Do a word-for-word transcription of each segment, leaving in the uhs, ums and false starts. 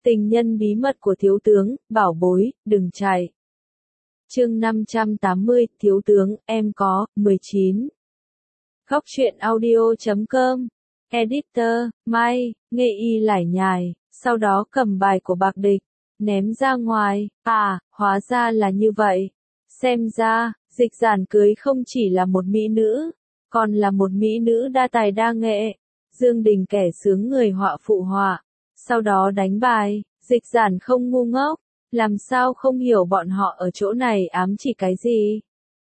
Tình nhân bí mật của thiếu tướng, bảo bối, đừng chạy. Chương năm trăm tám mươi, thiếu tướng, em có, mười chín. Góc truyện audio chấm com. Editor, Mai, nghe y lải nhải, sau đó cầm bài của Bạc Địch, ném ra ngoài. À, hóa ra là như vậy. Xem ra, Dịch Giản cưới không chỉ là một mỹ nữ, còn là một mỹ nữ đa tài đa nghệ. Dương Đình kẻ sướng người họa phụ họa. Sau đó đánh bài, Dịch Giản không ngu ngốc, làm sao không hiểu bọn họ ở chỗ này ám chỉ cái gì.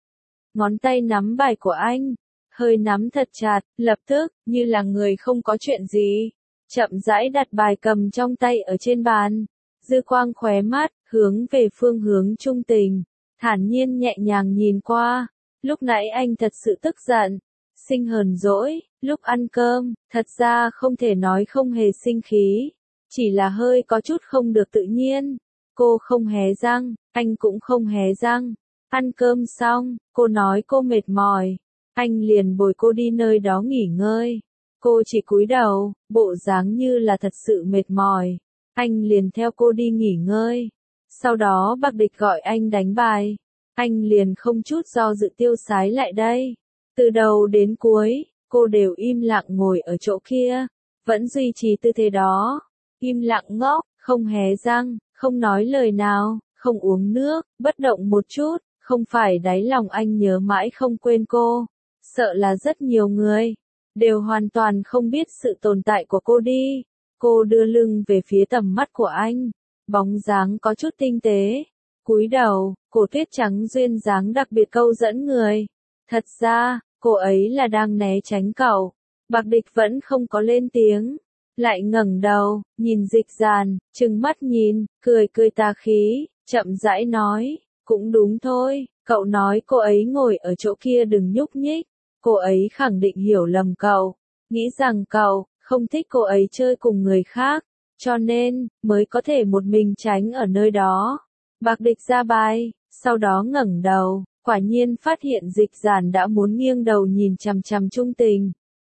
Ngón tay nắm bài của anh, hơi nắm thật chặt, lập tức, như là người không có chuyện gì, chậm rãi đặt bài cầm trong tay ở trên bàn, dư quang khóe mắt, hướng về phương hướng trung tình, thản nhiên nhẹ nhàng nhìn qua. Lúc nãy anh thật sự tức giận, sinh hờn dỗi, lúc ăn cơm, thật ra không thể nói không hề sinh khí, chỉ là hơi có chút không được tự nhiên. Cô không hé răng, anh cũng không hé răng. Ăn cơm xong, cô nói cô mệt mỏi, anh liền bồi cô đi nơi đó nghỉ ngơi. Cô chỉ cúi đầu, bộ dáng như là thật sự mệt mỏi. Anh liền theo cô đi nghỉ ngơi. Sau đó Bạc Địch gọi anh đánh bài, anh liền không chút do dự tiêu sái lại đây. Từ đầu đến cuối, cô đều im lặng ngồi ở chỗ kia, vẫn duy trì tư thế đó, im lặng ngốc, không hé răng, không nói lời nào, không uống nước, bất động một chút. Không phải đáy lòng anh nhớ mãi không quên cô, sợ là rất nhiều người đều hoàn toàn không biết sự tồn tại của cô đi. Cô đưa lưng về phía tầm mắt của anh, bóng dáng có chút tinh tế, cúi đầu, cổ tuyết trắng duyên dáng đặc biệt câu dẫn người. Thật ra, cô ấy là đang né tránh cậu. Bạc Địch vẫn không có lên tiếng, lại ngẩng đầu, nhìn Dịch Giản, trừng mắt nhìn, cười cười tà khí, chậm rãi nói, cũng đúng thôi, cậu nói cô ấy ngồi ở chỗ kia đừng nhúc nhích, cô ấy khẳng định hiểu lầm cậu, nghĩ rằng cậu không thích cô ấy chơi cùng người khác, cho nên mới có thể một mình tránh ở nơi đó. Bạc Địch ra bài, sau đó ngẩng đầu, quả nhiên phát hiện Dịch Giản đã muốn nghiêng đầu nhìn chằm chằm Trung Tình.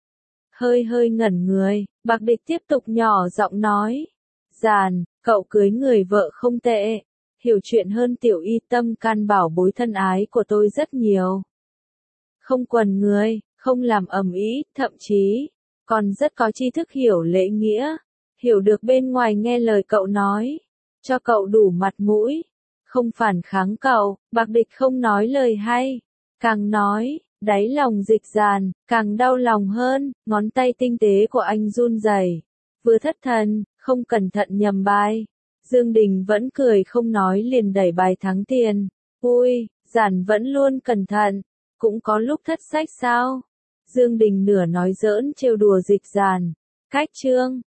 Hơi hơi ngẩn người, Bạc Địch tiếp tục nhỏ giọng nói, Giản, cậu cưới người vợ không tệ, hiểu chuyện hơn tiểu y tâm can bảo bối thân ái của tôi rất nhiều. Không quần người, không làm ầm ĩ, thậm chí còn rất có tri thức, hiểu lễ nghĩa, hiểu được bên ngoài nghe lời cậu nói, cho cậu đủ mặt mũi, không phản kháng cậu. Bạc Địch không nói lời hay, càng nói, đáy lòng Dịch Giản càng đau lòng hơn, ngón tay tinh tế của anh run rẩy, vừa thất thần, không cẩn thận nhầm bài. Dương Đình vẫn cười không nói liền đẩy bài thắng tiền. Ui, Giản vẫn luôn cẩn thận, cũng có lúc thất sách sao? Dương Đình nửa nói giỡn trêu đùa Dịch Giản. Cách chương